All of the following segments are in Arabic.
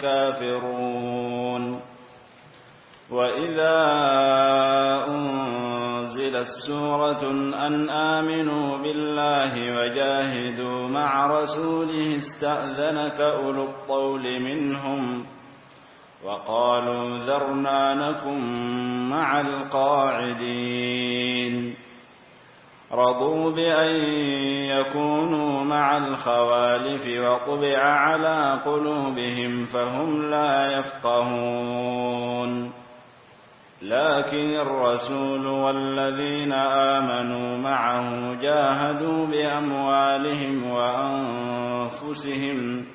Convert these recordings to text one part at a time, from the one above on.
الكافرون وإذا أنزلت سورة أن آمنوا بالله وجاهدوا مع رسوله استأذنك أولو الطول منهم وقالوا ذرنا نكن مع القاعدين رضوا بأن يكونوا مع الخوالف وطبع على قلوبهم فهم لا يفقهون لكن الرسول والذين آمنوا معه جاهدوا بأموالهم وأنفسهم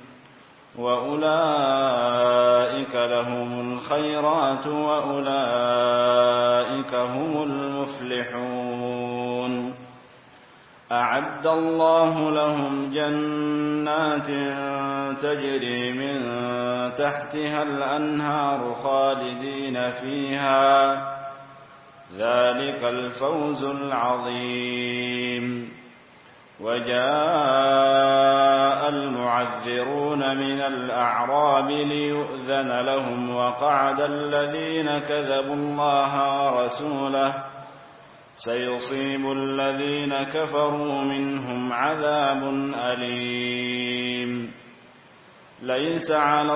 وأولئك لهم الخيرات وأولئك هم المفلحون أعد الله لهم جنات تجري من تحتها الأنهار خالدين فيها ذلك الفوز العظيم وجاء المعذرون من الأعراب ليؤذن لهم وقعد الذين كذبوا الله ورسوله سيصيب الذين كفروا منهم عذاب أليم ليس على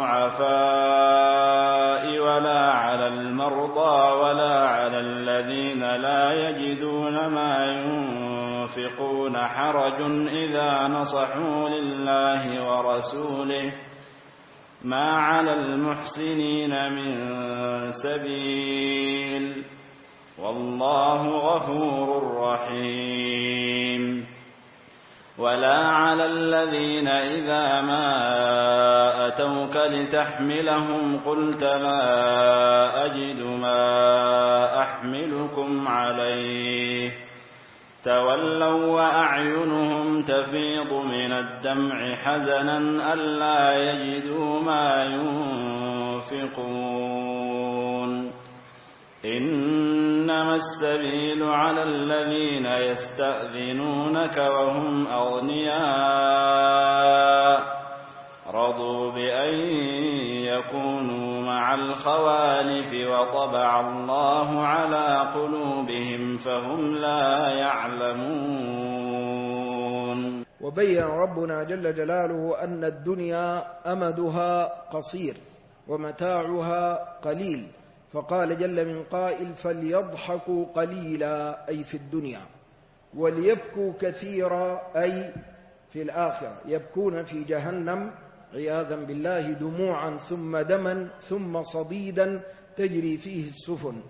الضعفاء ولا على المرضى ولا على الذين لا يجدون ما ينفقون حرج إذا نصحوا لله ورسوله ما على المحسنين من سبيل والله غفور رحيم ولا على الذين إذا ما أتوك لتحملهم قلت لا أجد ما أحملكم عليه تولوا وأعينهم تفيض من الدمع حزنا ألا يجدوا ما ينفقون إنما السبيل على الذين يستأذنونك وهم أغنياء رضوا بأن يكونوا مع الخوالف وطبع الله على قلوبهم فهم لا يعلمون. وبين ربنا جل جلاله أن الدنيا أمدها قصير ومتاعها قليل، فقال جل من قائل فليضحكوا قليلا أي في الدنيا وليبكوا كثيرا أي في الآخرة، يبكون في جهنم عياذا بالله دموعا ثم دما ثم صديدا تجري فيه السفن،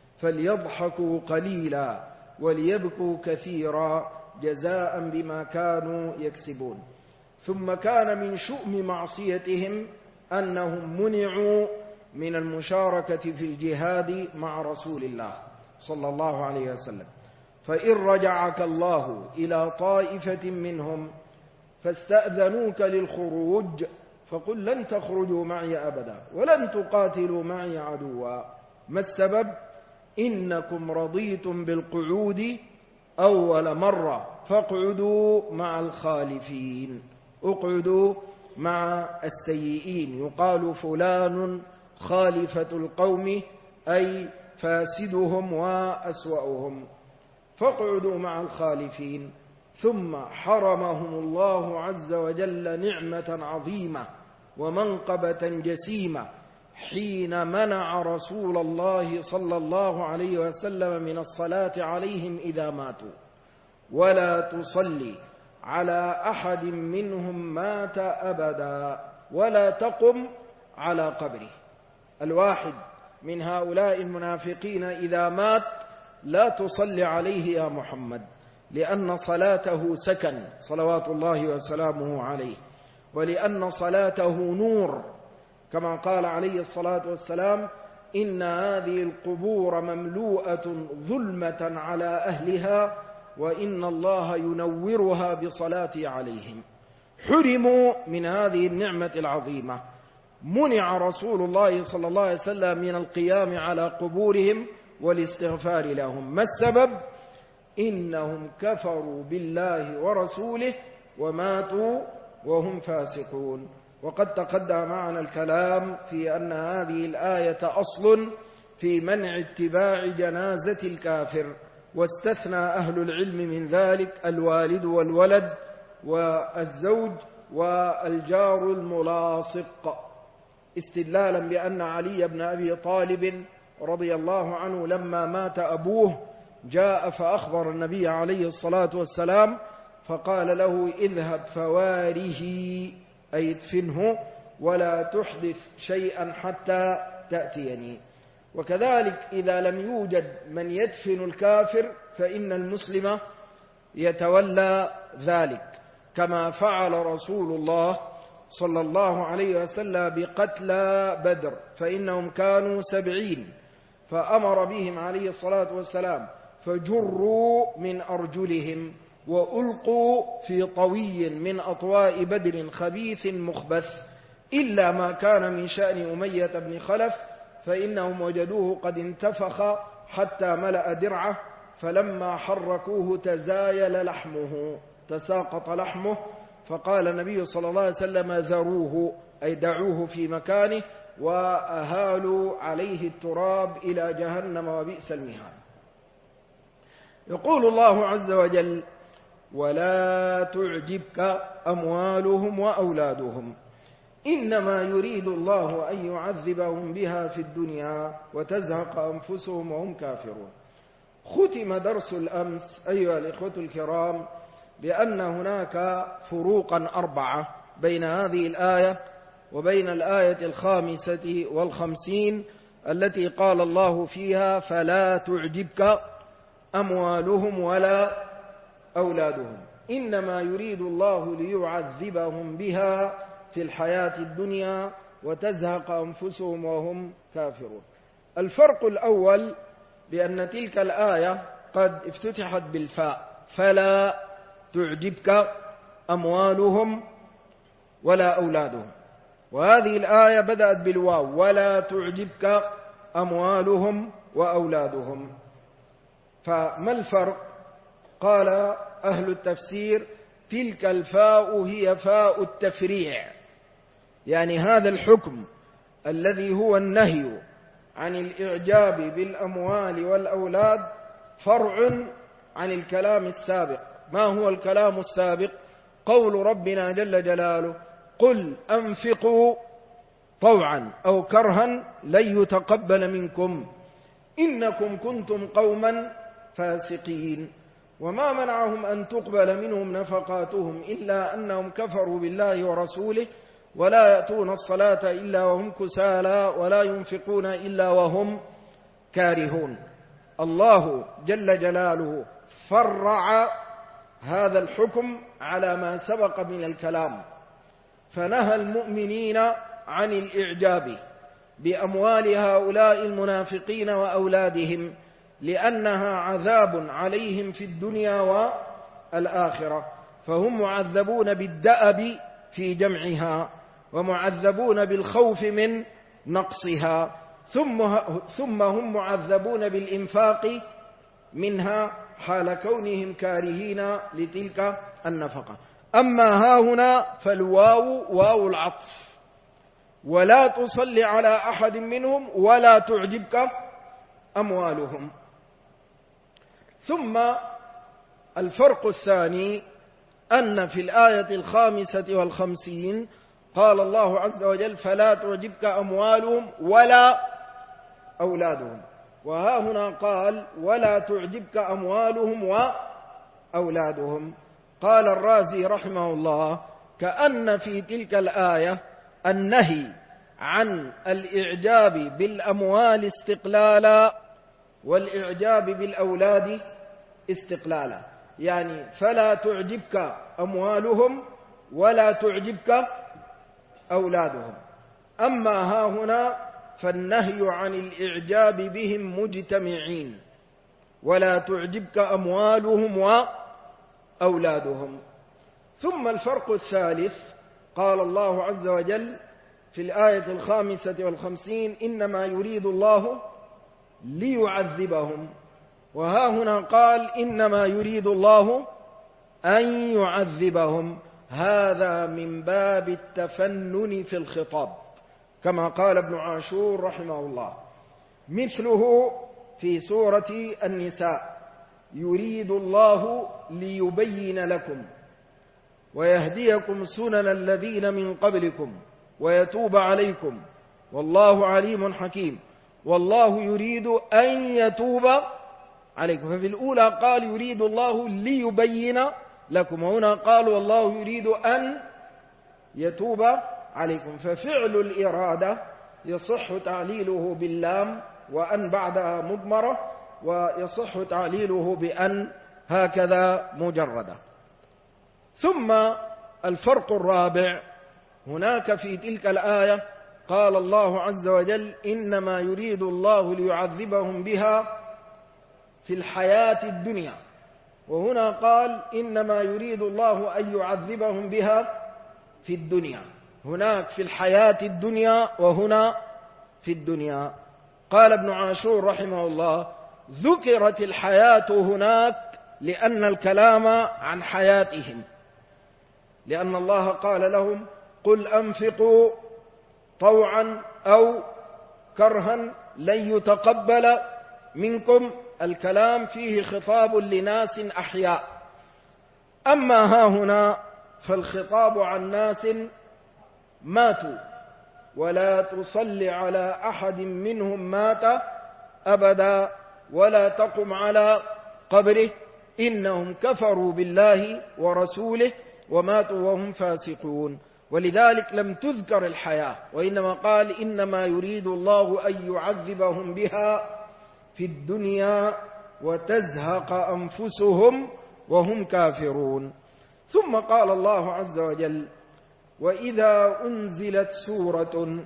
فليضحكوا قليلا وليبكوا كثيرا جزاء بما كانوا يكسبون. ثم كان من شؤم معصيتهم أنهم منعوا من المشاركة في الجهاد مع رسول الله صلى الله عليه وسلم، فإن رجعك الله إلى طائفة منهم فاستأذنوك للخروج فقل لن تخرجوا معي أبدا ولن تقاتلوا معي عدوا. ما السبب؟ إنكم رضيتم بالقعود أول مرة فاقعدوا مع الخالفين، اقعدوا مع السيئين. يقال فلان خالفة القوم أي فاسدهم وأسوأهم، فاقعدوا مع الخالفين. ثم حرمهم الله عز وجل نعمة عظيمة ومنقبة جسيمة حين منع رسول الله صلى الله عليه وسلم من الصلاة عليهم إذا ماتوا، ولا تصلي على أحد منهم مات أبدا ولا تقم على قبره. الواحد من هؤلاء المنافقين إذا مات لا تصلي عليه يا محمد، لأن صلاته سكن صلوات الله وسلامه عليه، ولأن صلاته نور، كما قال عليه الصلاة والسلام إن هذه القبور مملوءة ظلمة على أهلها وإن الله ينورها بصلاتي عليهم. حرموا من هذه النعمة العظيمة، منع رسول الله صلى الله عليه وسلم من القيام على قبورهم والاستغفار لهم. ما السبب؟ إنهم كفروا بالله ورسوله وماتوا وهم فاسقون. وقد تقدم معنا الكلام في أن هذه الآية أصل في منع اتباع جنازة الكافر، واستثنى أهل العلم من ذلك الوالد والولد والزوج والجار الملاصق، استدلالا بأن علي بن أبي طالب رضي الله عنه لما مات أبوه جاء فأخبر النبي عليه الصلاة والسلام فقال له اذهب فواره أي ادفنه ولا تحدث شيئا حتى تأتيني. وكذلك إذا لم يوجد من يدفن الكافر فإن المسلم يتولى ذلك، كما فعل رسول الله صلى الله عليه وسلم بقتلى بدر، فإنهم كانوا 70 فأمر بهم عليه الصلاة والسلام فجروا من أرجلهم وألقوا في طوي من أطواء بدر خبيث مخبث، إلا ما كان من شأن أمية بن خلف فإنهم وجدوه قد انتفخ حتى ملأ درعه، فلما حركوه تزايل لحمه تساقط لحمه، فقال النبي صلى الله عليه وسلم ذروه أي دعوه في مكانه، وأهالوا عليه التراب إلى جهنم وبئس المهاد. يقول الله عز وجل ولا تعجبك أموالهم وأولادهم إنما يريد الله أن يعذبهم بها في الدنيا وتزهق أنفسهم وهم كافرون. ختم درس الأمس أيها الإخوة الكرام بأن هناك فروقا 4 بين هذه الآية وبين الآية 55 التي قال الله فيها فلا تعجبك أموالهم ولا أولادهم إنما يريد الله ليعذبهم بها في الحياة الدنيا وتزهق أنفسهم وهم كافرون. الفرق الأول بأن تلك الآية قد افتتحت بالفاء فلا تعجبك أموالهم ولا أولادهم، وهذه الآية بدأت بالواو ولا تعجبك أموالهم وأولادهم. فما الفرق؟ قال أهل التفسير تلك الفاء هي فاء التفريع، يعني هذا الحكم الذي هو النهي عن الإعجاب بالأموال والأولاد فرع عن الكلام السابق. ما هو الكلام السابق؟ قول ربنا جل جلاله قل أنفقوا طوعا أو كرها لن يتقبل منكم إنكم كنتم قوما فاسقين. وما منعهم أن تقبل منهم نفقاتهم إلا أنهم كفروا بالله ورسوله ولا يأتون الصلاة إلا وهم كسالى ولا ينفقون إلا وهم كارهون. الله جل جلاله فرع هذا الحكم على ما سبق من الكلام، فنهى المؤمنين عن الإعجاب بأموال هؤلاء المنافقين وأولادهم لأنها عذاب عليهم في الدنيا والآخرة، فهم معذبون بالدأب في جمعها ومعذبون بالخوف من نقصها، ثم هم معذبون بالإنفاق منها حال كونهم كارهين لتلك النفقة. أما ها هنا فالواو واو العطف ولا تصلي على أحد منهم ولا تعجبك أموالهم. ثم الفرق الثاني أن في الآية 55 قال الله عز وجل فلا تعجبك أموالهم ولا أولادهم، وها هنا قال ولا تعجبك أموالهم وأولادهم. قال الرازي رحمه الله كأن في تلك الآية النهي عن الإعجاب بالأموال استقلالا والإعجاب بالأولاد استقلالا، يعني فلا تعجبك أموالهم ولا تعجبك أولادهم. أما ها هنا فالنهي عن الإعجاب بهم مجتمعين ولا تعجبك أموالهم وأولادهم. ثم الفرق الثالث قال الله عز وجل في الآية 55 إنما يريد الله ليعذبهم، وها هنا قال إنما يريد الله أن يعذبهم، هذا من باب التفنن في الخطاب كما قال ابن عاشور رحمه الله. مثله في سورة النساء: يريد الله ليبين لكم ويهديكم سنن الذين من قبلكم ويتوب عليكم والله عليم حكيم والله يريد أن يتوب عليكم. ففي الأولى قال يريد الله ليبين لكم، وهنا قال والله يريد أن يتوب عليكم. ففعل الإرادة يصح تعليله باللام وأن بعدها مضمرة، ويصح تعليله بأن هكذا مجردة. ثم الفرق الرابع: هناك في تلك الآية قال الله عز وجل: إنما يريد الله ليعذبهم بها في الحياة الدنيا، وهنا قال إنما يريد الله أن يعذبهم بها في الدنيا. هناك في الحياة الدنيا وهنا في الدنيا. قال ابن عاشور رحمه الله: ذكرت الحياة هناك لأن الكلام عن حياتهم، لأن الله قال لهم: قل أنفقوا طوعا أو كرها لن يتقبل منكم. الكلام فيه خطاب لناس أحياء. أما ها هنا فالخطاب عن ناس ماتوا، ولا تصل على أحد منهم مات أبدا ولا تقم على قبره إنهم كفروا بالله ورسوله وماتوا وهم فاسقون. ولذلك لم تذكر الحياة، وإنما قال إنما يريد الله أن يعذبهم بها في الدنيا وتزهق أنفسهم وهم كافرون. ثم قال الله عز وجل: وإذا أنزلت سورة.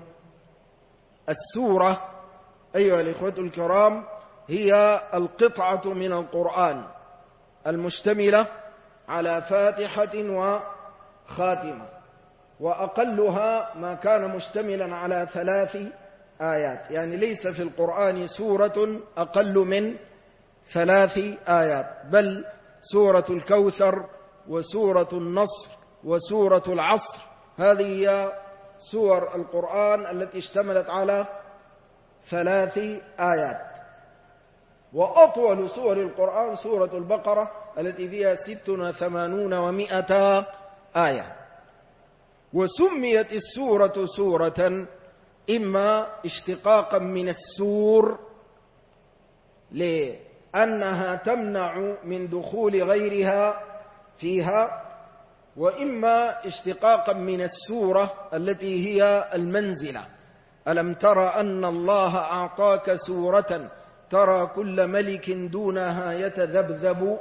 السورة أيها الإخوة الكرام هي القطعة من القرآن المشتملة على فاتحة وخاتمة، وأقلها ما كان مشتملا على 3 آيات، يعني ليس في القرآن سورة أقل من 3 آيات، بل سورة الكوثر وسورة النصر وسورة العصر، هذه هي سور القرآن التي اشتملت على 3 آيات. وأطول سور القرآن سورة البقرة التي فيها 86 و100 آية. وسميت السورة سورة إما اشتقاقا من السور لأنها تمنع من دخول غيرها فيها، وإما اشتقاقا من السورة التي هي المنزلة. ألم تر أن الله أعطاك سورة ترى كل ملك دونها يتذبذب.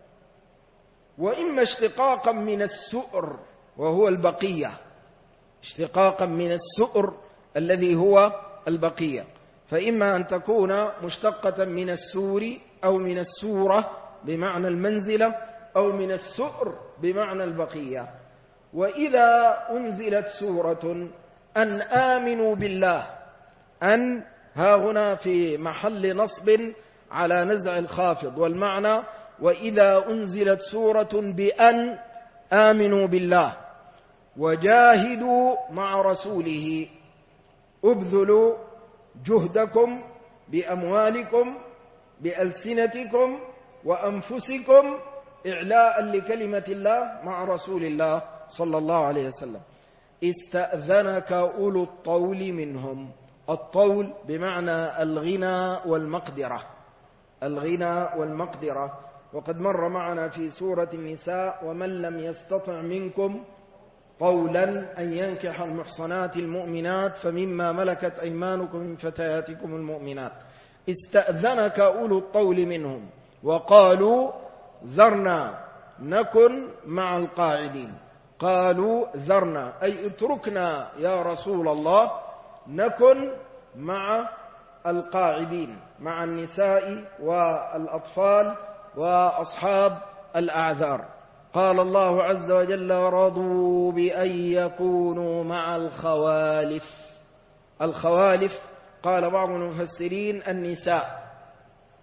وإما اشتقاقا من السؤر وهو البقية، اشتقاقا من السؤر الذي هو البقية، فإما أن تكون مشتقة من السور أو من السورة بمعنى المنزلة أو من السؤر بمعنى البقية. وإذا أنزلت سورة أن آمنوا بالله، أن ها هنا في محل نصب على نزع الخافض، والمعنى وإذا أنزلت سورة بأن آمنوا بالله وجاهدوا مع رسوله، ابذلوا جهدكم بأموالكم بألسنتكم وأنفسكم إعلاء لكلمة الله مع رسول الله صلى الله عليه وسلم. استأذنك أولو الطول منهم. الطول بمعنى الغنى والمقدرة، الغنى والمقدرة. وقد مر معنا في سورة النساء: ومن لم يستطع منكم طولا أن ينكح المحصنات المؤمنات فمما ملكت أيمانكم من فتياتكم المؤمنات. استأذنك أولو الطول منهم وقالوا ذرنا نكن مع القاعدين. قالوا ذرنا أي اتركنا يا رسول الله نكن مع القاعدين، مع النساء والأطفال وأصحاب الأعذار. قال الله عز وجل: رضوا بأن يكونوا مع الخوالف. الخوالف قال بعض المفسرين النساء،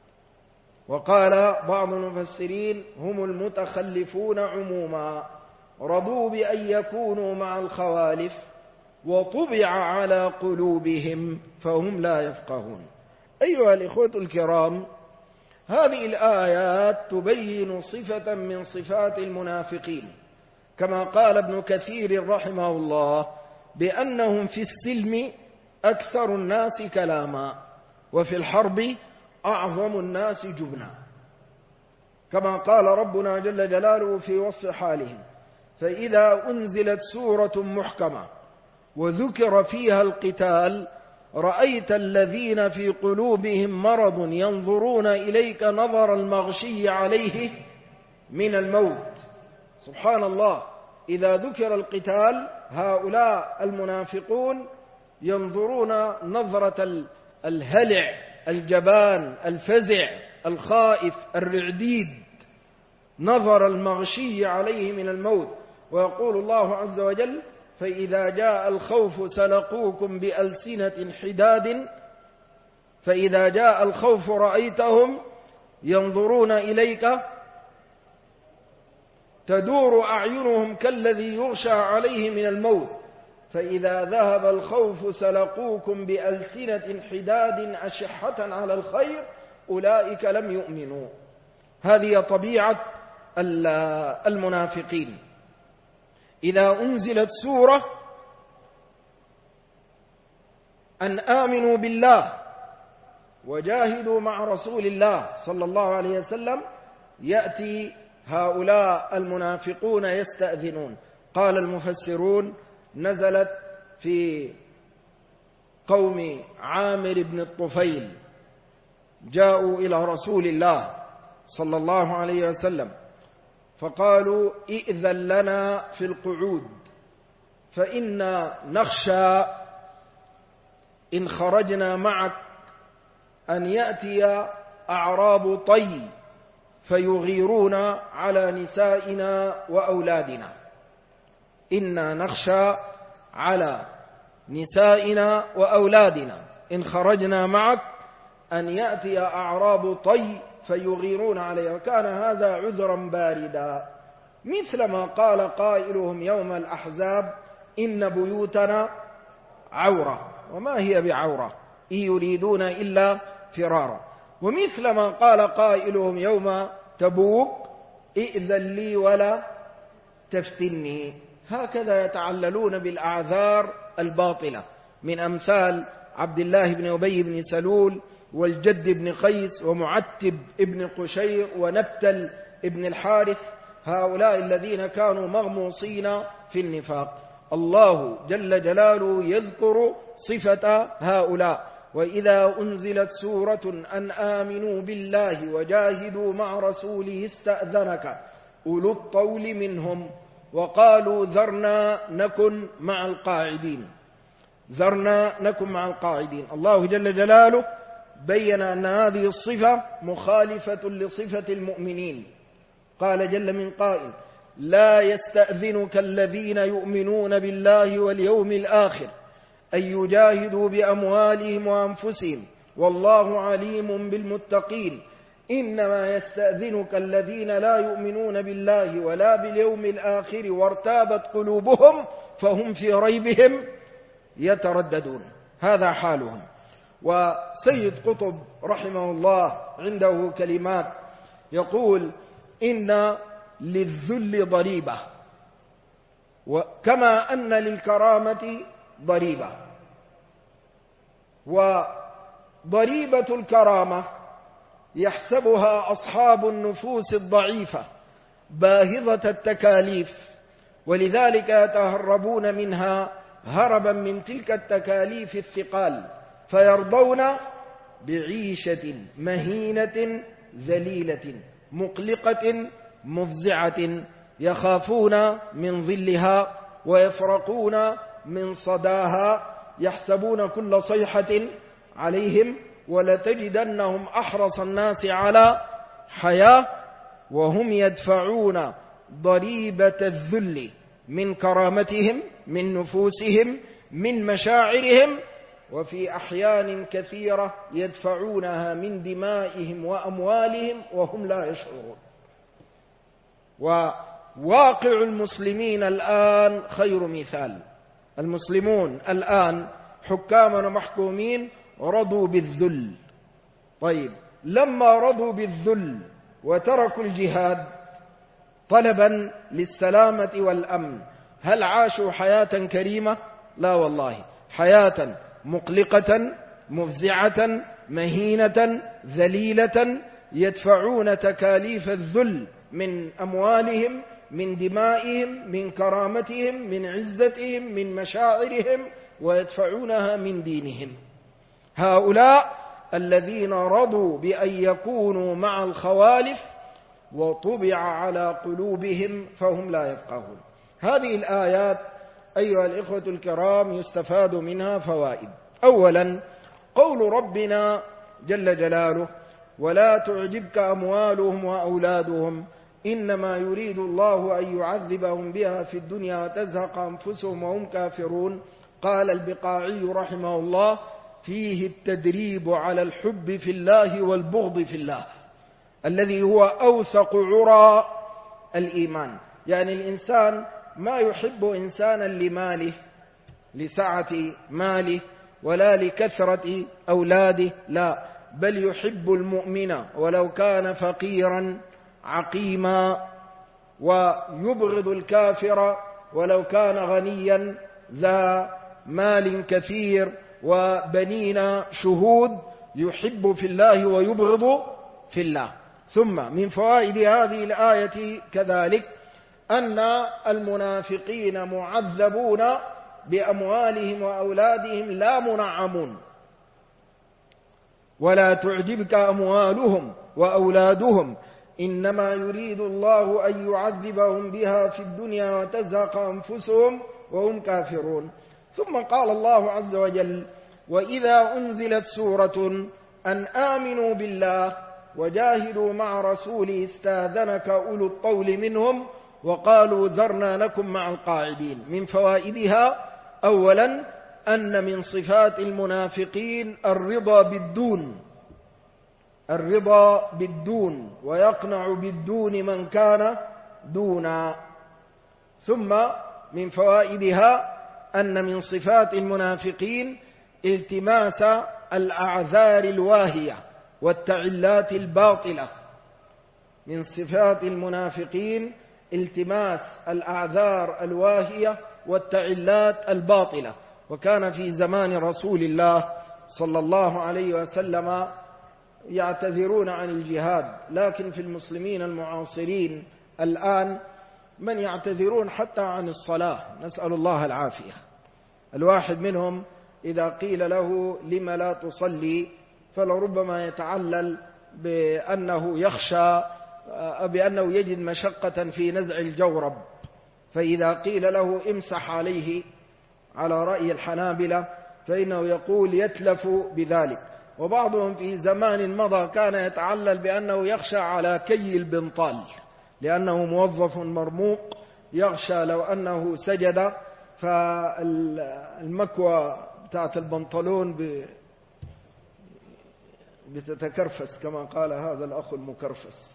وقال بعض المفسرين هم المتخلفون عموما. رضوا بأن يكونوا مع الخوالف وطبع على قلوبهم فهم لا يفقهون. أيها الإخوة الكرام، هذه الآيات تبين صفة من صفات المنافقين، كما قال ابن كثير رحمه الله بأنهم في السلم أكثر الناس كلاما وفي الحرب أعظم الناس جبنا، كما قال ربنا جل جلاله في وصف حالهم: فإذا أنزلت سورة محكمة وذكر فيها القتال رأيت الذين في قلوبهم مرض ينظرون إليك نظر المغشي عليه من الموت. سبحان الله، إذا ذكر القتال هؤلاء المنافقون ينظرون نظرة الهلع، الجبان، الفزع، الخائف، الرعديد، نظر المغشي عليه من الموت. ويقول الله عز وجل: فإذا جاء الخوف سلقوكم بألسنة حداد فإذا جاء الخوف رأيتهم ينظرون إليك تدور أعينهم كالذي يغشى عليه من الموت فإذا ذهب الخوف سلقوكم بألسنة حداد أشحة على الخير أولئك لم يؤمنوا. هذه طبيعة المنافقين. إذا أنزلت سورة أن آمنوا بالله وجاهدوا مع رسول الله صلى الله عليه وسلم يأتي هؤلاء المنافقون يستأذنون. قال المفسرون: نزلت في قوم عامر بن الطفيل، جاءوا إلى رسول الله صلى الله عليه وسلم فقالوا: ائذن لنا في القعود فإنا نخشى إن خرجنا معك أن يأتي أعراب طي فيغيرون على نسائنا وأولادنا. إنا نخشى على نسائنا وأولادنا إن خرجنا معك أن يأتي أعراب طي فيغيرون عليه. وكان هذا عذرا باردا، مثلما قال قائلهم يوم الأحزاب: إن بيوتنا عورة وما هي بعورة إن يريدون إلا فرارا. ومثلما قال قائلهم يوم تبوك: ائذن لي ولا تفتني. هكذا يتعللون بالأعذار الباطلة، من أمثال عبد الله بن أبي بن سلول والجد بن قيس ومعتب بن قشير ونبتل بن الحارث، هؤلاء الذين كانوا مغموصين في النفاق. الله جل جلاله يذكر صفة هؤلاء: وإذا أنزلت سورة أن آمنوا بالله وجاهدوا مع رسوله استأذنك أولو الطول منهم وقالوا ذرنا نكن مع القاعدين. ذرنا نكن مع القاعدين. الله جل جلاله بين أن هذه الصفة مخالفة لصفة المؤمنين. قال جل من قائل: لا يستأذنك الذين يؤمنون بالله واليوم الآخر أن يجاهدوا بأموالهم وأنفسهم والله عليم بالمتقين إنما يستأذنك الذين لا يؤمنون بالله ولا باليوم الآخر وارتابت قلوبهم فهم في ريبهم يترددون. هذا حالهم. وسيد قطب رحمه الله عنده كلمات يقول: إن للذل ضريبة وكما أن للكرامة ضريبة. وضريبة الكرامة يحسبها أصحاب النفوس الضعيفة باهظة التكاليف، ولذلك يتهربون منها هربا من تلك التكاليف الثقال، فيرضون بعيشة مهينة ذليلة مقلقة مفزعة يخافون من ظلها ويفرقون من صداها، يحسبون كل صيحة عليهم ولتجدنهم أحرص الناس على حياة وهم يدفعون ضريبة الذل من كرامتهم، من نفوسهم، من مشاعرهم، وفي أحيان كثيرة يدفعونها من دمائهم وأموالهم وهم لا يشعرون. واقع المسلمين الآن خير مثال. المسلمون الآن حكاما ومحكومين رضوا بالذل. طيب، لما رضوا بالذل وتركوا الجهاد طلبا للسلامة والأمن، هل عاشوا حياة كريمة؟ لا والله، حياة مقلقة مفزعة مهينة ذليلة، يدفعون تكاليف الذل من أموالهم، من دمائهم، من كرامتهم، من عزتهم، من مشاعرهم، ويدفعونها من دينهم. هؤلاء الذين رضوا بأن يكونوا مع الخوالف وطبع على قلوبهم فهم لا يفقهون. هذه الآيات أيها الإخوة الكرام يستفاد منها فوائد. أولا، قول ربنا جل جلاله: ولا تعجبك أموالهم وأولادهم إنما يريد الله أن يعذبهم بها في الدنيا وتزهق أنفسهم وهم كافرون. قال البقاعي رحمه الله: فيه التدريب على الحب في الله والبغض في الله، الذي هو أوثق عرى الإيمان. يعني الإنسان ما يحب إنسانا لماله، لسعة ماله، ولا لكثرة أولاده، لا، بل يحب المؤمن ولو كان فقيرا عقيما، ويبغض الكافر ولو كان غنيا ذا مال كثير وبنين شهود، يحب في الله ويبغض في الله. ثم من فوائد هذه الآية كذلك أن المنافقين معذبون بأموالهم وأولادهم لا منعمون. ولا تعجبك أموالهم وأولادهم إنما يريد الله أن يعذبهم بها في الدنيا وتزهق أنفسهم وهم كافرون. ثم قال الله عز وجل: وإذا أنزلت سورة أن آمنوا بالله وجاهدوا مع رسوله استاذنك أولو الطول منهم وقالوا ذرنا نكن مع القاعدين. من فوائدها: أولا، أن من صفات المنافقين الرضا بالدون ويقنع بالدون من كان دونا. ثم من فوائدها أن من صفات المنافقين التماس الأعذار الواهية والتعلات الباطلة. من صفات المنافقين التماس الأعذار الواهية والتعلات الباطلة. وكان في زمان رسول الله صلى الله عليه وسلم يعتذرون عن الجهاد، لكن في المسلمين المعاصرين الآن من يعتذرون حتى عن الصلاة، نسأل الله العافية. الواحد منهم إذا قيل له لم لا تصلي فلربما يتعلل بأنه يخشى بأنه يجد مشقة في نزع الجورب، فإذا قيل له امسح عليه على رأي الحنابلة فإنه يقول يتلف بذلك. وبعضهم في زمان مضى كان يتعلل بأنه يخشى على كي البنطال لأنه موظف مرموق، يخشى لو أنه سجد فالمكوى بتاعت البنطلون بتتكرفس كما قال هذا الأخ المكرفس.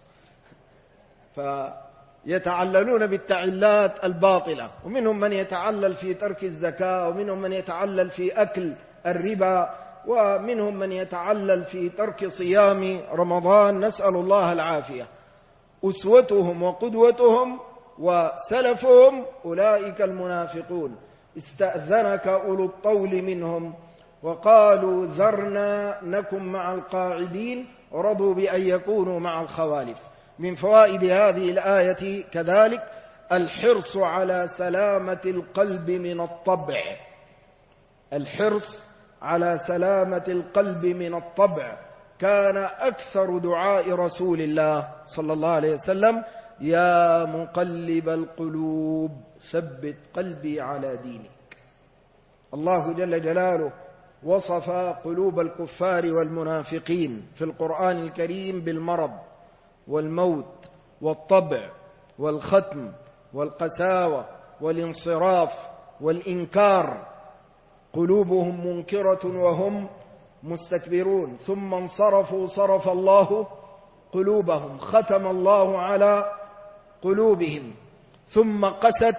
فيتعللون بالتعلات الباطلة، ومنهم من يتعلل في ترك الزكاة، ومنهم من يتعلل في أكل الربا، ومنهم من يتعلل في ترك صيام رمضان، نسأل الله العافية. أسوتهم وقدوتهم وسلفهم أولئك المنافقون. استأذنك أولو الطول منهم وقالوا ذرنا نكن مع القاعدين، رضوا بأن يكونوا مع الخوالف. من فوائد هذه الآية كذلك الحرص على سلامة القلب من الطبع. الحرص على سلامة القلب من الطبع كان أكثر دعاء رسول الله صلى الله عليه وسلم: يا مقلب القلوب ثبت قلبي على دينك. الله جل جلاله وصف قلوب الكفار والمنافقين في القرآن الكريم بالمرض والموت والطبع والختم والقساوة والانصراف والإنكار. قلوبهم منكرة وهم مستكبرون، ثم انصرفوا صرف الله قلوبهم، ختم الله على قلوبهم. ثم قست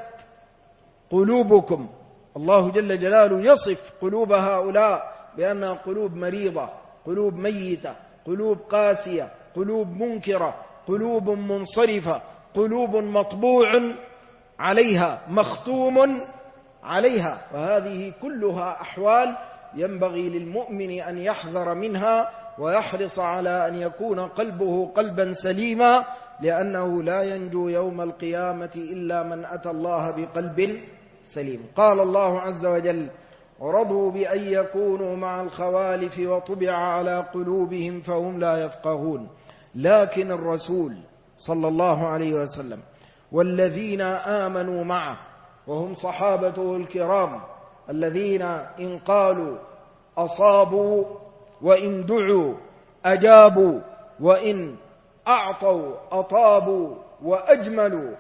قلوبكم. الله جل جلاله يصف قلوب هؤلاء بأنها قلوب مريضة، قلوب ميتة، قلوب قاسية، قلوب منكرة، قلوب منصرفة، قلوب مطبوع عليها، مختوم عليها. وهذه كلها أحوال ينبغي للمؤمن أن يحذر منها ويحرص على أن يكون قلبه قلبا سليما، لأنه لا ينجو يوم القيامة إلا من أتى الله بقلب سليم. قال الله عز وجل: رضوا بأن يكونوا مع الخوالف وطبع على قلوبهم فهم لا يفقهون. لكن الرسول صلى الله عليه وسلم والذين آمنوا معه وهم صحابته الكرام الذين إن قالوا أصابوا، وإن دعوا أجابوا، وإن أعطوا أطابوا وأجملوا،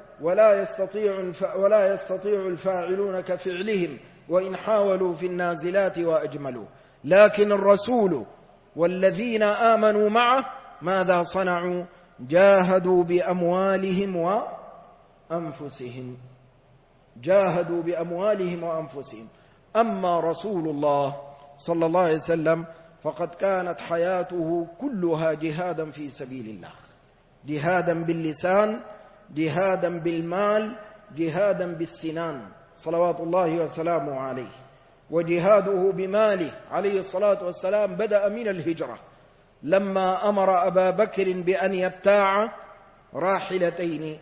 ولا يستطيع الفاعلون كفعلهم وإن حاولوا في النازلات وأجملوا. لكن الرسول والذين آمنوا معه ماذا صنعوا؟ جاهدوا بأموالهم وأنفسهم. جاهدوا بأموالهم وأنفسهم. أما رسول الله صلى الله عليه وسلم فقد كانت حياته كلها جهادا في سبيل الله، جهادا باللسان، جهادا بالمال، جهادا بالسنان صلوات الله وسلامه عليه. وجهاده بماله عليه الصلاة والسلام بدأ من الهجرة، لما أمر أبا بكر بأن يبتاع راحلتين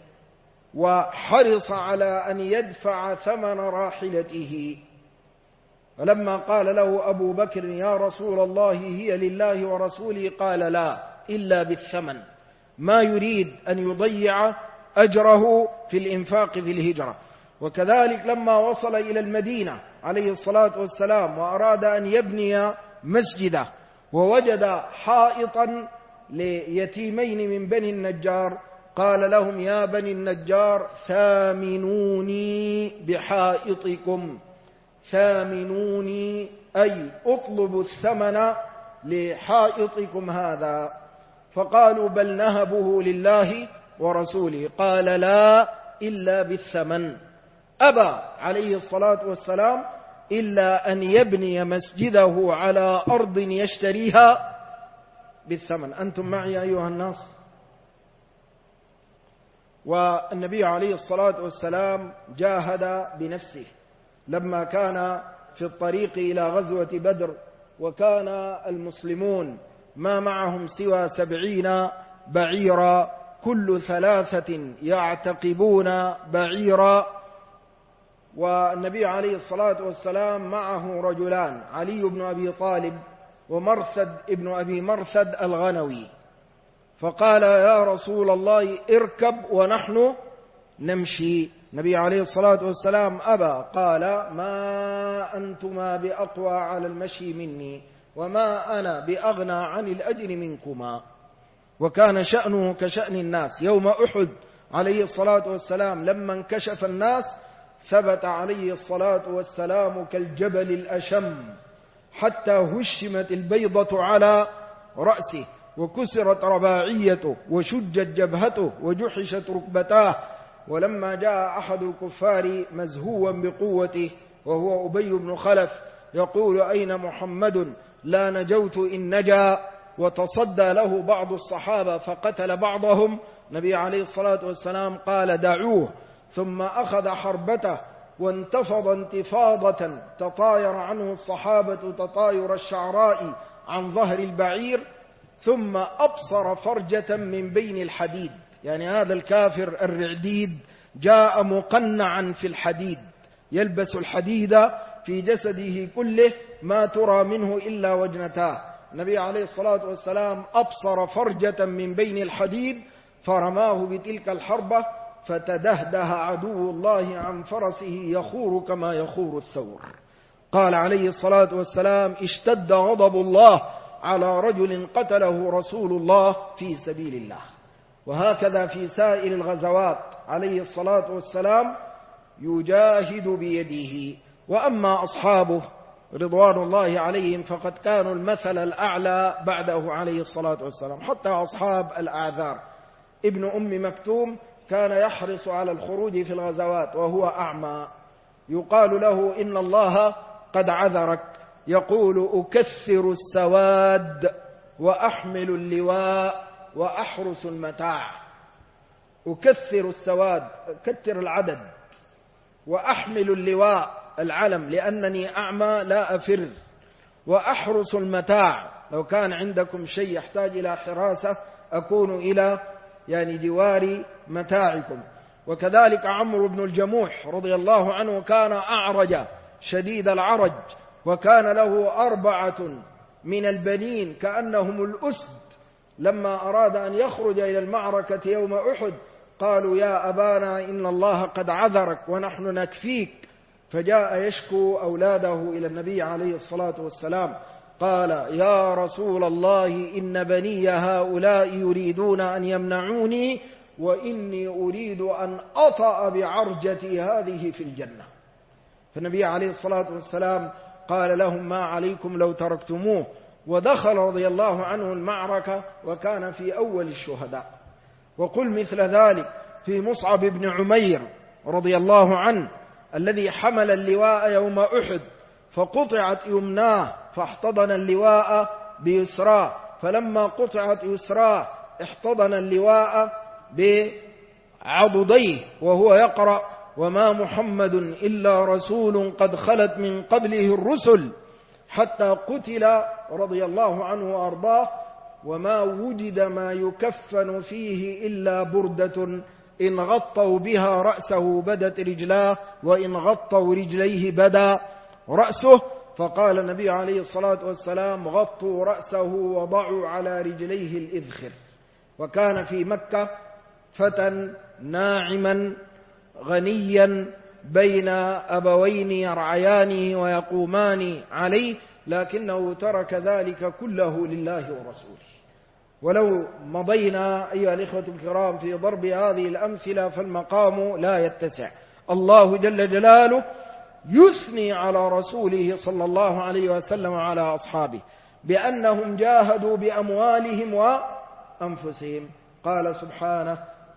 وحرص على أن يدفع ثمن راحلته. فلما قال له أبو بكر: يا رسول الله هي لله ورسوله، قال: لا، إلا بالثمن. ما يريد أن يضيع أجره في الإنفاق في الهجرة. وكذلك لما وصل إلى المدينة عليه الصلاة والسلام وأراد أن يبني مسجده ووجد حائطا ليتيمين من بني النجار، قال لهم: يا بني النجار ثامنوني بحائطكم. ثامنوني أي اطلبوا الثمن لحائطكم هذا. فقالوا: بل نهبه لله ورسوله. قال: لا، إلا بالثمن. أبى عليه الصلاة والسلام إلا أن يبني مسجده على أرض يشتريها بالثمن. أنتم معي أيها الناس؟ والنبي عليه الصلاة والسلام جاهد بنفسه لما كان في الطريق إلى غزوة بدر، وكان المسلمون ما معهم سوى 70 بعيرا، كل 3 يعتقبون بعيرا. والنبي عليه الصلاة والسلام معه رجلان: علي بن أبي طالب ومرثد ابن أبي مرثد الغنوي. فقال: يا رسول الله اركب ونحن نمشي. النبي عليه الصلاة والسلام أبى، قال: ما أنتما بأقوى على المشي مني، وما أنا بأغنى عن الأجر منكما. وكان شأنه كشأن الناس. يوم أحد عليه الصلاة والسلام لما انكشف الناس ثبت عليه الصلاة والسلام كالجبل الأشم، حتى هشمت البيضة على رأسه، وكسرت رباعيته، وشجت جبهته، وجحشت ركبتاه. ولما جاء أحد الكفار مزهوا بقوته وهو أبي بن خلف يقول: أين محمد؟ لا نجوت إن نجا. وتصدى له بعض الصحابة فقتل بعضهم. النبي عليه الصلاة والسلام قال: دعوه. ثم أخذ حربته وانتفض انتفاضة تطاير عنه الصحابة تطاير الشعراء عن ظهر البعير، ثم أبصر فرجة من بين الحديد. يعني هذا الكافر الرعديد جاء مقنعا في الحديد، يلبس الحديد في جسده كله، ما ترى منه إلا وجنتاه. النبي عليه الصلاة والسلام أبصر فرجة من بين الحديد فرماه بتلك الحربة، فتدهده عدو الله عن فرسه يخور كما يخور الثور. قال عليه الصلاة والسلام: اشتد غضب الله على رجل قتله رسول الله في سبيل الله. وهكذا في سائر الغزوات عليه الصلاة والسلام يجاهد بيده. وأما أصحابه رضوان الله عليهم فقد كانوا المثل الأعلى بعده عليه الصلاة والسلام. حتى أصحاب الأعذار، ابن أم مكتوم كان يحرص على الخروج في الغزوات وهو أعمى، يقال له إن الله قد عذرك، يقول أكثر السواد وأحمل اللواء وأحرس المتاع. أكثر السواد، كثر العدد، وأحمل اللواء العلم لأنني أعمى لا أفر، وأحرس المتاع لو كان عندكم شيء يحتاج إلى حراسة أكون إلى جوار متاعكم. وكذلك عمرو بن الجموح رضي الله عنه كان أعرج شديد العرج، وكان له 4 من البنين كأنهم الأسد، لما أراد أن يخرج إلى المعركة يوم أحد قالوا يا أبانا إن الله قد عذرك ونحن نكفيك، فجاء يشكو أولاده إلى النبي عليه الصلاة والسلام، قال يا رسول الله إن بني هؤلاء يريدون أن يمنعوني وإني أريد أن أطأ بعرجتي هذه في الجنة. فالنبي عليه الصلاة والسلام قال لهم ما عليكم لو تركتموه، ودخل رضي الله عنه المعركة وكان في أول الشهداء. وقل مثل ذلك في مصعب بن عمير رضي الله عنه الذي حمل اللواء يوم أحد فقطعت يمناه فاحتضن اللواء بيسراه، فلما قطعت يسراه احتضن اللواء بعضديه وهو يقرأ وما محمد إلا رسول قد خلت من قبله الرسل، حتى قتل رضي الله عنه وأرضاه، وما وجد ما يكفن فيه إلا بردة إن غطوا بها رأسه بدت رجلاه وإن غطوا رجليه بدا رأسه. فقال النبي عليه الصلاة والسلام غطوا رأسه وضعوا على رجليه الإذخر. وكان في مكة فتى ناعما غنيا بين أبوين يرعيانه ويقومان عليه، لكنه ترك ذلك كله لله ورسوله. ولو مضينا أيها الإخوة الكرام في ضرب هذه الأمثلة فالمقام لا يتسع. الله جل جلاله يثني على رسوله صلى الله عليه وسلم وعلى أصحابه بأنهم جاهدوا بأموالهم وأنفسهم. قال سبحانه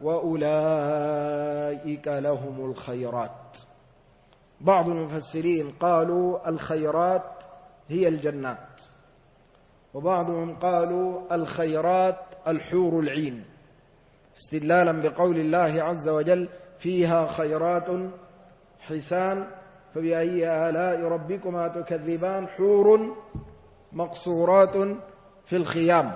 وأولئك لهم الخيرات. بعض المفسرين قالوا الخيرات هي الجنات، وبعضهم قالوا الخيرات الحور العين، استدلالا بقول الله عز وجل فيها خيرات حسان فبأي آلاء ربكما تكذبان حور مقصورات في الخيام.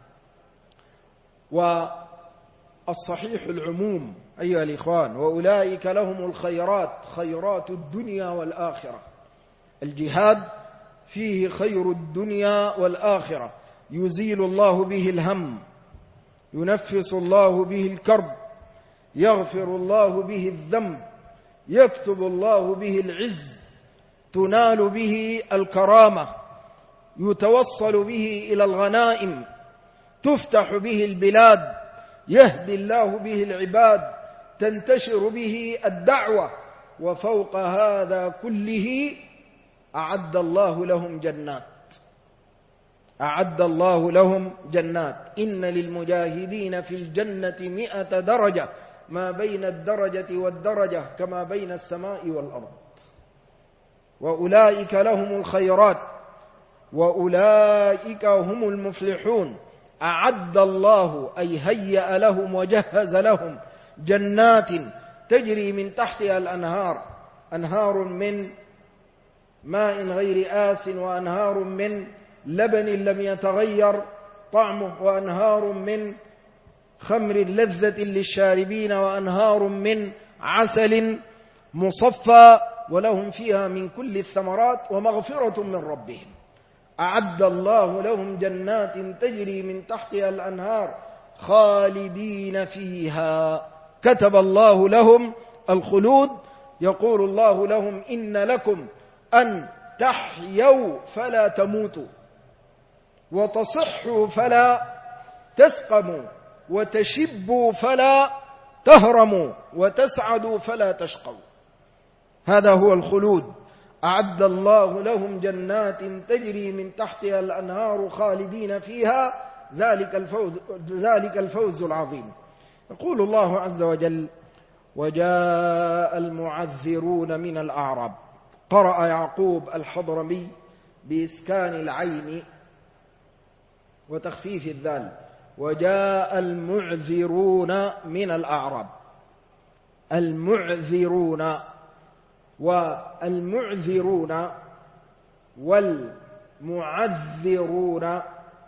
والصحيح العموم أيها الإخوان، وأولئك لهم الخيرات، خيرات الدنيا والآخرة. الجهاد فيه خير الدنيا والآخرة، يزيل الله به الهم، ينفس الله به الكرب، يغفر الله به الذنب، يكتب الله به العز، تنال به الكرامة، يتوصل به إلى الغنائم، تفتح به البلاد، يهدي الله به العباد، تنتشر به الدعوة. وفوق هذا كله أعد الله لهم جنات، أعد الله لهم جنات. إن للمجاهدين في الجنة 100 درجة، ما بين الدرجة والدرجة كما بين السماء والأرض. وأولئك لهم الخيرات وأولئك هم المفلحون. أعد الله أي هيأ لهم وجهز لهم جنات تجري من تحتها الأنهار، أنهار من ماء غير آس، وأنهار من لبن لم يتغير طعمه، وأنهار من خمر لذة للشاربين، وأنهار من عسل مصفى، ولهم فيها من كل الثمرات ومغفرة من ربهم. أعد الله لهم جنات تجري من تحتها الأنهار خالدين فيها، كتب الله لهم الخلود. يقول الله لهم إن لكم أن تحيوا فلا تموتوا، وتصحوا فلا تسقموا، وتشبوا فلا تهرموا، وتسعدوا فلا تشقوا. هذا هو الخلود. أعد الله لهم جنات تجري من تحتها الأنهار خالدين فيها، ذلك الفوز العظيم. يقول الله عز وجل: وجاء المعذرون من الأعراب. قرأ يعقوب الحضرمي بإسكان العين وتخفيف الذال: وجاء المعذرون من الأعراب. المعذرون، والمعذرون والمعذرون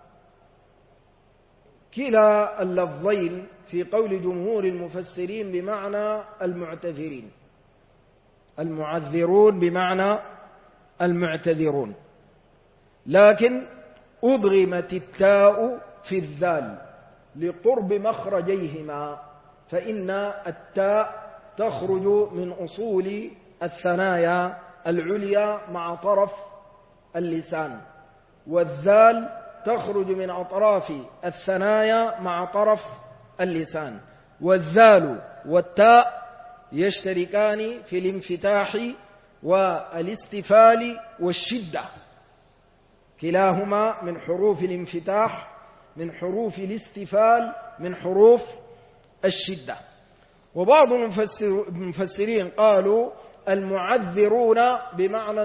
كلا اللفظين في قول جمهور المفسرين بمعنى المعتذرين. المعذرون بمعنى المعتذرون، لكن أضغمت التاء في الذال لقرب مخرجيهما، فإن التاء تخرج من أصول الثنايا العليا مع طرف اللسان، والذال تخرج من أطراف الثنايا مع طرف اللسان. والذال والتاء يشتركان في الانفتاح والاستفال والشدة، كلاهما من حروف الانفتاح، من حروف الاستفال، من حروف الشدة. وبعض المفسرين قالوا المعذرون بمعنى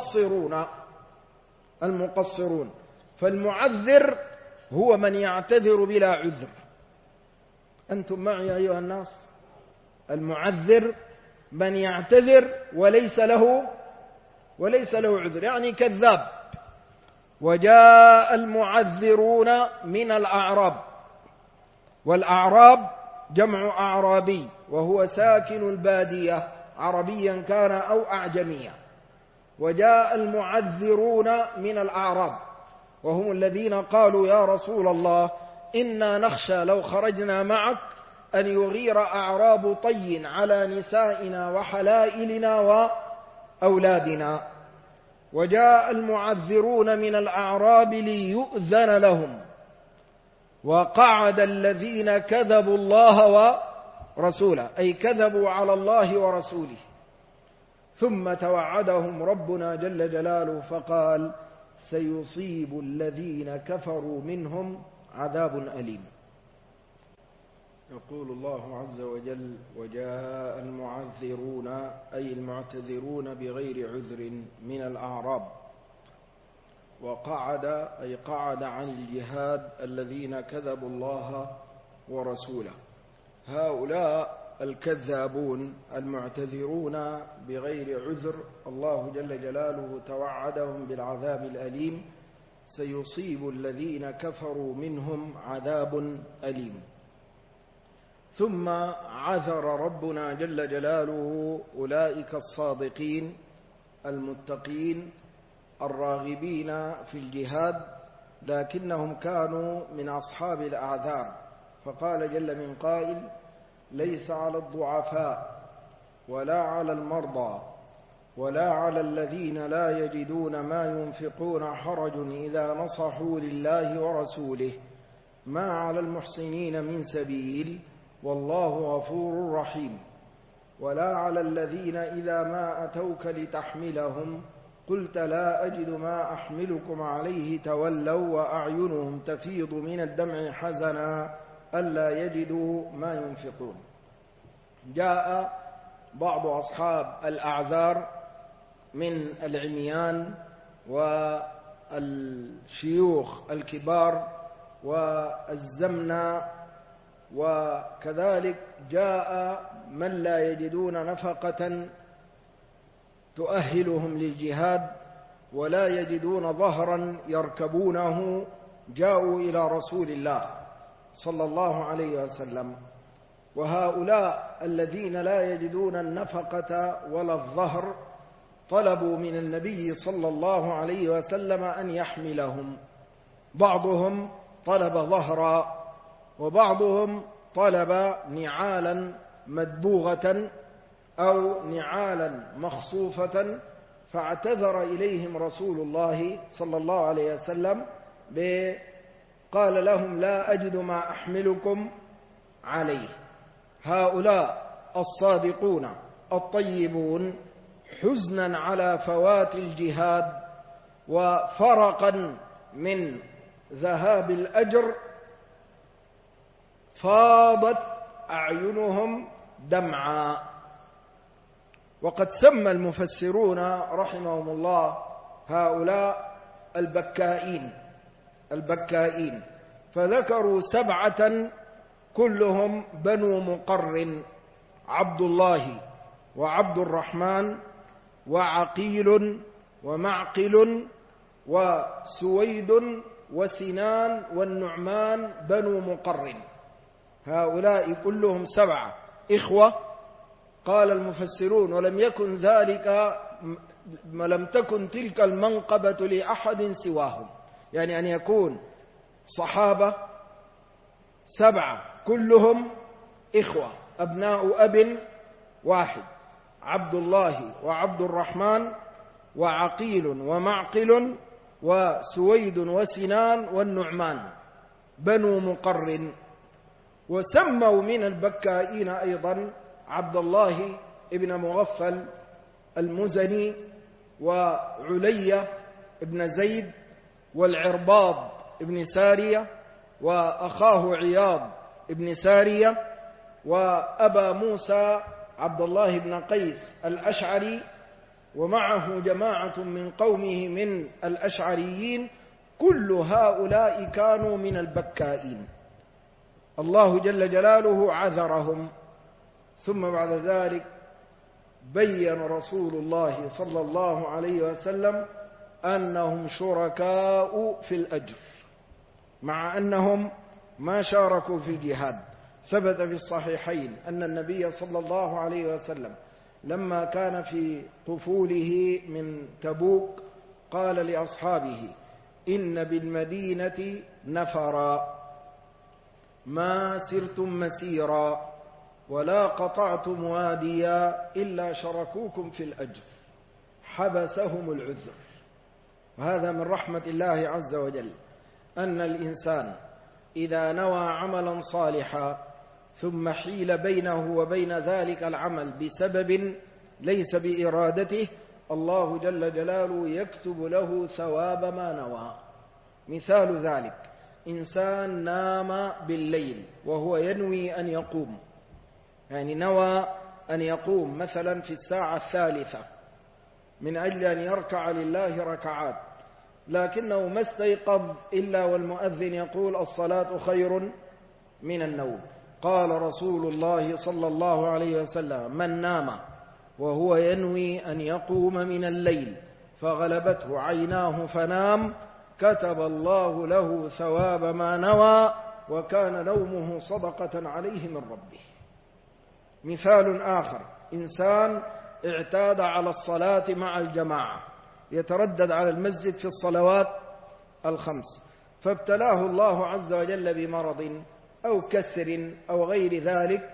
المقصرون. فالمعذر هو من يعتذر بلا عذر. أنتم معي أيها الناس؟ المعذر من يعتذر وليس له عذر، يعني كذاب. وجاء المعذرون من الأعراب، والأعراب جمع أعرابي، وهو ساكن البادية عربيا كان أو أعجميا. وجاء المعذرون من الأعراب، وهم الذين قالوا: يا رسول الله، إنا نخشى لو خرجنا معك أن يغير أعراب طي على نسائنا وحلائلنا وأولادنا. وجاء المعذرون من الأعراب ليؤذن لهم، وقعد الذين كذبوا الله ورسوله، أي كذبوا على الله ورسوله. ثم توعدهم ربنا جل جلاله فقال: سيصيب الذين كفروا منهم عذاب أليم. يقول الله عز وجل: وجاء المعذرون، أي المعتذرون بغير عذر من الأعراب. وقعد، أي قعد عن الجهاد الذين كذبوا الله ورسوله. هؤلاء الكذابون المعتذرون بغير عذر الله جل جلاله توعدهم بالعذاب الأليم: سيصيب الذين كفروا منهم عذاب أليم. ثم عذر ربنا جل جلاله أولئك الصادقين المتقين الراغبين في الجهاد، لكنهم كانوا من أصحاب الأعذار، فقال جل من قائل: ليس على الضعفاء ولا على المرضى ولا على الذين لا يجدون ما ينفقون حرج إذا نصحوا لله ورسوله، ما على المحسنين من سبيل، والله غفور رحيم. ولا على الذين إذا ما أتوك لتحملهم قلت لا أجد ما أحملكم عليه تولوا وأعينهم تفيض من الدمع حزنا ألا يجدوا ما ينفقون. جاء بعض أصحاب الأعذار من العميان والشيوخ الكبار والزمنة، وكذلك جاء من لا يجدون نفقة تؤهلهم للجهاد ولا يجدون ظهرا يركبونه، جاءوا إلى رسول الله صلى الله عليه وسلم. وهؤلاء الذين لا يجدون النفقة ولا الظهر طلبوا من النبي صلى الله عليه وسلم أن يحملهم. بعضهم طلب ظهرا، وبعضهم طلب نعالا مدبوغة أو نعالا مخصوفة، فاعتذر إليهم رسول الله صلى الله عليه وسلم قال لهم: لا أجد ما أحملكم عليه. هؤلاء الصادقون الطيبون حزنا على فوات الجهاد وفرقا من ذهاب الأجر فاضت أعينهم دمعا. وقد سمى المفسرون رحمهم الله هؤلاء البكائين، فذكروا 7 كلهم بنو مقرن: عبد الله وعبد الرحمن وعقيل ومعقل وسويد وسنان والنعمان بنو مقرن. هؤلاء كلهم 7 إخوة. قال المفسرون: ولم تكن تلك المنقبة لأحد سواهم، يعني أن يكون صحابة 7 كلهم إخوة أبناء أب واحد: عبد الله وعبد الرحمن وعقيل ومعقل وسويد وسنان والنعمان بنو مقرن. وسموا من البكائين أيضا عبد الله ابن مغفل المزني وعلي ابن زيد والعرباض ابن سارية وأخاه عياض ابن سارية وأبا موسى عبد الله بن قيس الأشعري، ومعه جماعة من قومه من الأشعريين. كل هؤلاء كانوا من البكائين. الله جل جلاله عذرهم. ثم بعد ذلك بين رسول الله صلى الله عليه وسلم أنهم شركاء في الأجر، مع أنهم ما شاركوا في الجهاد. ثبت في الصحيحين أن النبي صلى الله عليه وسلم لما كان في طفوله من تبوك قال لأصحابه: إن بالمدينة نفرا ما سرتم مسيرا ولا قطعتم واديا إلا شركوكم في الأجر حبسهم العذر. وهذا من رحمة الله عز وجل أن الإنسان إذا نوى عملا صالحا ثم حيل بينه وبين ذلك العمل بسبب ليس بإرادته، الله جل جلاله يكتب له ثواب ما نوى. مثال ذلك: إنسان نام بالليل وهو ينوي أن يقوم، يعني نوى أن يقوم مثلا في الساعة 3 من أجل أن يركع لله ركعات، لكنه ما استيقظ إلا والمؤذن يقول: الصلاة خير من النوم. قال رسول الله صلى الله عليه وسلم: من نام وهو ينوي أن يقوم من الليل فغلبته عيناه فنام كتب الله له ثواب ما نوى وكان نومه صدقة عليه من ربه. مثال آخر: إنسان اعتاد على الصلاة مع الجماعة، يتردد على المسجد في الصلوات 5، فابتلاه الله عز وجل بمرض أو كسر أو غير ذلك،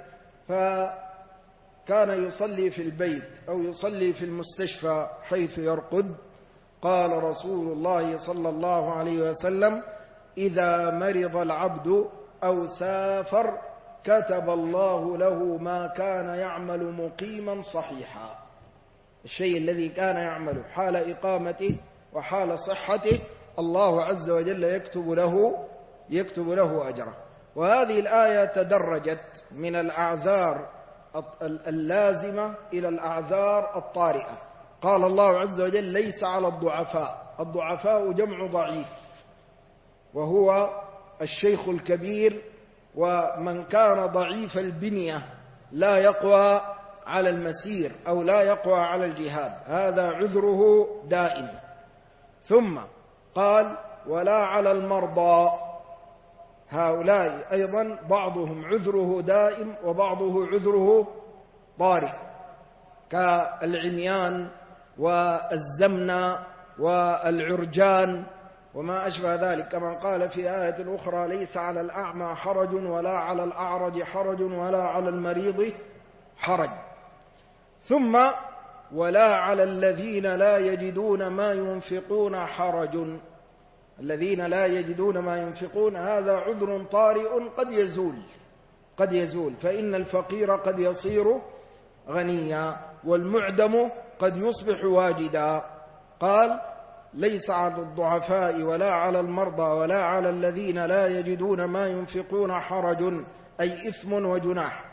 فكان يصلي في البيت أو يصلي في المستشفى حيث يرقد. قال رسول الله صلى الله عليه وسلم: إذا مرض العبد أو سافر كتب الله له ما كان يعمل مقيما صحيحا. الشيء الذي كان يعمله حال إقامته وحال صحته الله عز وجل يكتب له أجره. وهذه الآية تدرجت من الأعذار اللازمة إلى الأعذار الطارئة. قال الله عز وجل: ليس على الضعفاء جمع ضعيف، وهو الشيخ الكبير ومن كان ضعيف البنية لا يقوى على المسير أو لا يقوى على الجهاد، هذا عذره دائم. ثم قال: ولا على المرضى، هؤلاء أيضا بعضهم عذره دائم وبعضه عذره طارئ، كالعميان والزمن والعرجان وما أشبه ذلك، كما قال في آية أخرى: ليس على الأعمى حرج ولا على الأعرج حرج ولا على المريض حرج. ثم: ولا على الذين لا يجدون ما ينفقون حرج. الذين لا يجدون ما ينفقون هذا عذر طارئ قد يزول، فإن الفقير قد يصير غنيا والمعدم قد يصبح واجدا. قال: ليس على الضعفاء ولا على المرضى ولا على الذين لا يجدون ما ينفقون حرج، أي إثم وجناح.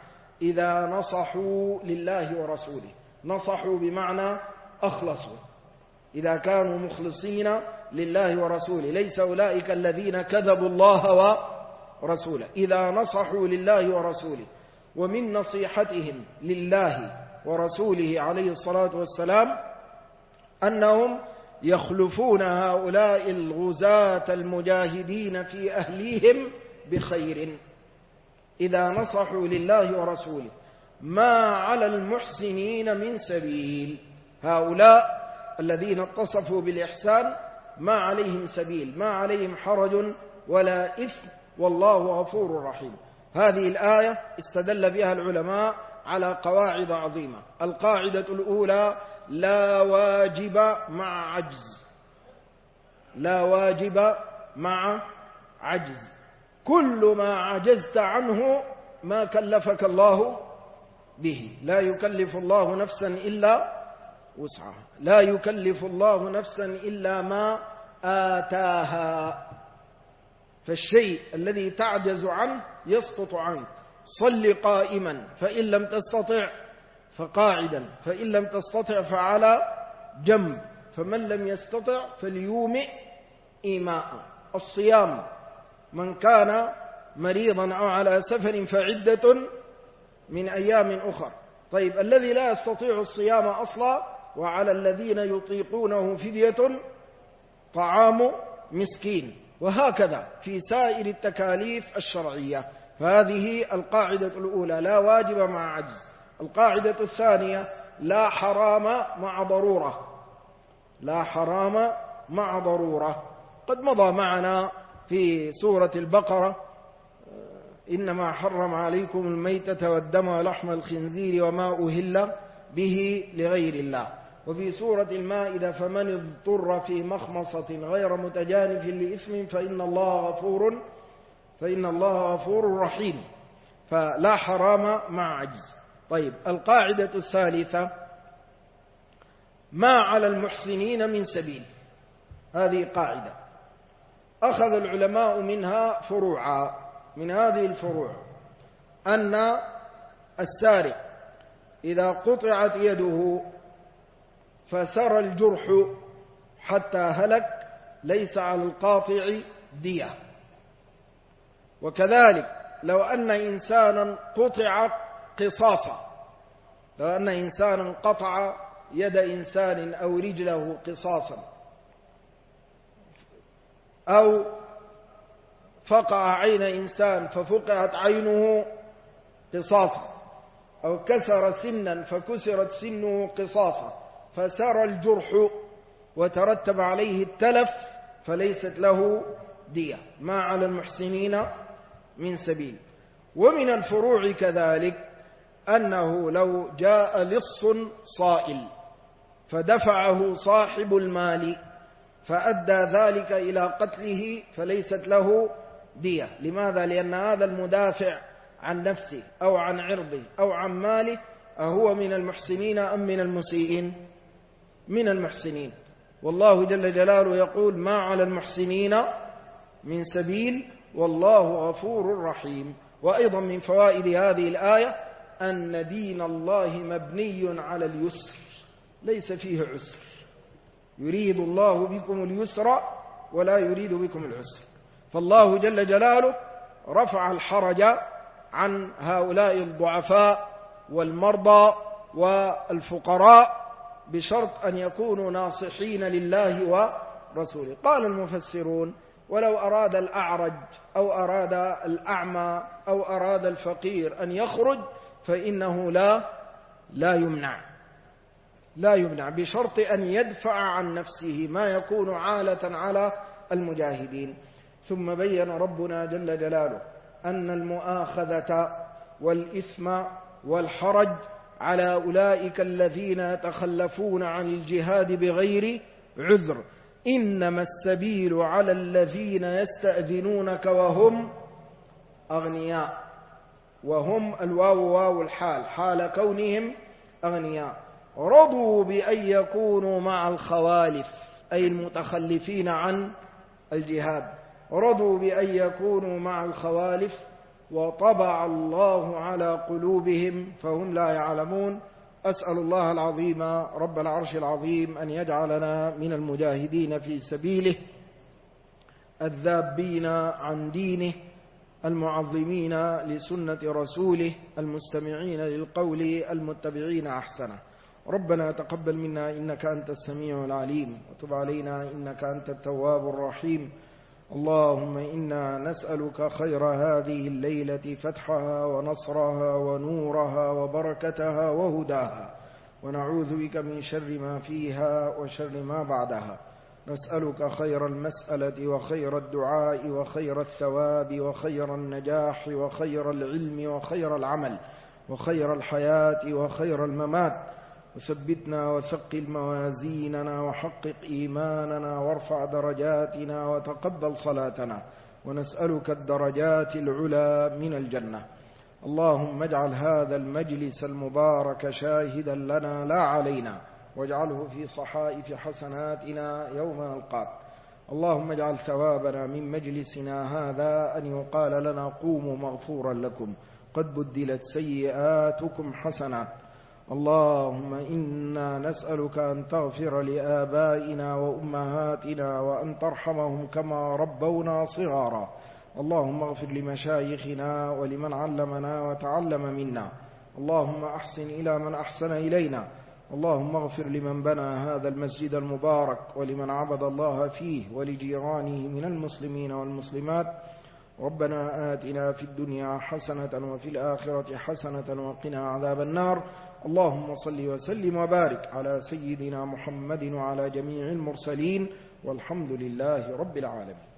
إذا نصحوا لله ورسوله. نصحوا بمعنى أخلصوا، إذا كانوا مخلصين لله ورسوله، ليس أولئك الذين كذبوا الله ورسوله. إذا نصحوا لله ورسوله، ومن نصيحتهم لله ورسوله عليه الصلاة والسلام أنهم يخلفون هؤلاء الغزاة المجاهدين في أهليهم بخير. إذا نصحوا لله ورسوله ما على المحسنين من سبيل. هؤلاء الذين اتصفوا بالإحسان ما عليهم سبيل، ما عليهم حرج ولا إثم، والله غفور رحيم. هذه الآية استدل بها العلماء على قواعد عظيمة. القاعدة الأولى: لا واجب مع عجز. لا واجب مع عجز. كل ما عجزت عنه ما كلفك الله به. لا يكلف الله نفسا إلا وسعها. لا يكلف الله نفسا إلا ما آتاها. فالشيء الذي تعجز عنه يسقط عنك. صل قائما، فإن لم تستطع فقاعدا، فإن لم تستطع فعلى جنب، فمن لم يستطع فليومئ إيماء. الصيام: من كان مريضا أو على سفر فعدة من أيام أخر. طيب، الذي لا يستطيع الصيام أصلا: وعلى الذين يطيقونه فدية طعام مسكين. وهكذا في سائر التكاليف الشرعية. فهذه القاعدة الأولى: لا واجب مع عجز. القاعدة الثانية: لا حرام مع ضرورة. لا حرام مع ضرورة. قد مضى معنا في سورة البقرة: إنما حرم عليكم الميتة والدم ولحم الخنزير وما أهل به لغير الله. وفي سورة المائدة: فمن اضطر في مخمصة غير متجانف لإثم فإن الله غفور رحيم. فلا حرام مع عجز. طيب، القاعدة الثالثة: ما على المحسنين من سبيل. هذه قاعدة أخذ العلماء منها فروعا. من هذه الفروع أن السارق إذا قطعت يده فسرى الجرح حتى هلك ليس على القاطع دية. وكذلك لو أن إنسانا قطع قصاصا، لو أن إنسانا قطع يد إنسان أو رجله قصاصا، أو فقع عين إنسان ففقعت عينه قصاصا، أو كسر سنا فكسرت سنه قصاصا، فسرى الجرح وترتب عليه التلف، فليست له دية. ما على المحسنين من سبيل. ومن الفروع كذلك أنه لو جاء لص صائل فدفعه صاحب المال فأدى ذلك إلى قتله فليست له دية. لماذا؟ لأن هذا المدافع عن نفسه أو عن عرضه أو عن ماله أهو من المحسنين أم من المسيئين؟ من المحسنين. والله جل جلاله يقول: ما على المحسنين من سبيل والله غفور رحيم. وأيضا من فوائد هذه الآية أن دين الله مبني على اليسر، ليس فيه عسر. يريد الله بكم اليسر ولا يريد بكم العسر. فالله جل جلاله رفع الحرج عن هؤلاء الضعفاء والمرضى والفقراء بشرط أن يكونوا ناصحين لله ورسوله. قال المفسرون: ولو أراد الأعرج أو أراد الأعمى أو أراد الفقير أن يخرج فإنه لا يمنع بشرط أن يدفع عن نفسه ما يكون عالة على المجاهدين. ثم بين ربنا جل جلاله أن المؤاخذة والإثم والحرج على أولئك الذين يتخلفون عن الجهاد بغير عذر. إنما السبيل على الذين يستأذنونك وهم أغنياء. وهم الواو واو الحال، حال كونهم أغنياء. رضوا بأن يكونوا مع الخوالف، أي المتخلفين عن الجهاد. رضوا بأن يكونوا مع الخوالف وطبع الله على قلوبهم فهم لا يعلمون. أسأل الله العظيم رب العرش العظيم أن يجعلنا من المجاهدين في سبيله الذابين عن دينه المعظمين لسنة رسوله المستمعين للقول المتبعين أحسنه. ربنا تقبل منا إنك أنت السميع العليم وتب علينا إنك أنت التواب الرحيم. اللهم إنا نسألك خير هذه الليلة فتحها ونصرها ونورها وبركتها وهداها، ونعوذ بك من شر ما فيها وشر ما بعدها. نسألك خير المسألة وخير الدعاء وخير الثواب وخير النجاح وخير العلم وخير العمل وخير الحياة وخير الممات. وثبتنا وثقل موازيننا وحقق إيماننا وارفع درجاتنا وتقبل صلاتنا، ونسألك الدرجات العلى من الجنة. اللهم اجعل هذا المجلس المبارك شاهدا لنا لا علينا، واجعله في صحائف حسناتنا يوم نلقاك. اللهم اجعل ثوابنا من مجلسنا هذا أن يقال لنا قوموا مغفورا لكم قد بدلت سيئاتكم حسنات. اللهم إنا نسألك أن تغفر لآبائنا وأمهاتنا وأن ترحمهم كما ربونا صغارا. اللهم اغفر لمشايخنا ولمن علمنا وتعلم منا. اللهم أحسن إلى من أحسن إلينا. اللهم اغفر لمن بنى هذا المسجد المبارك ولمن عبد الله فيه ولجيرانه من المسلمين والمسلمات. ربنا آتنا في الدنيا حسنة وفي الآخرة حسنة وقنا عذاب النار. اللهم صل وسلم وبارك على سيدنا محمد وعلى جميع المرسلين، والحمد لله رب العالمين.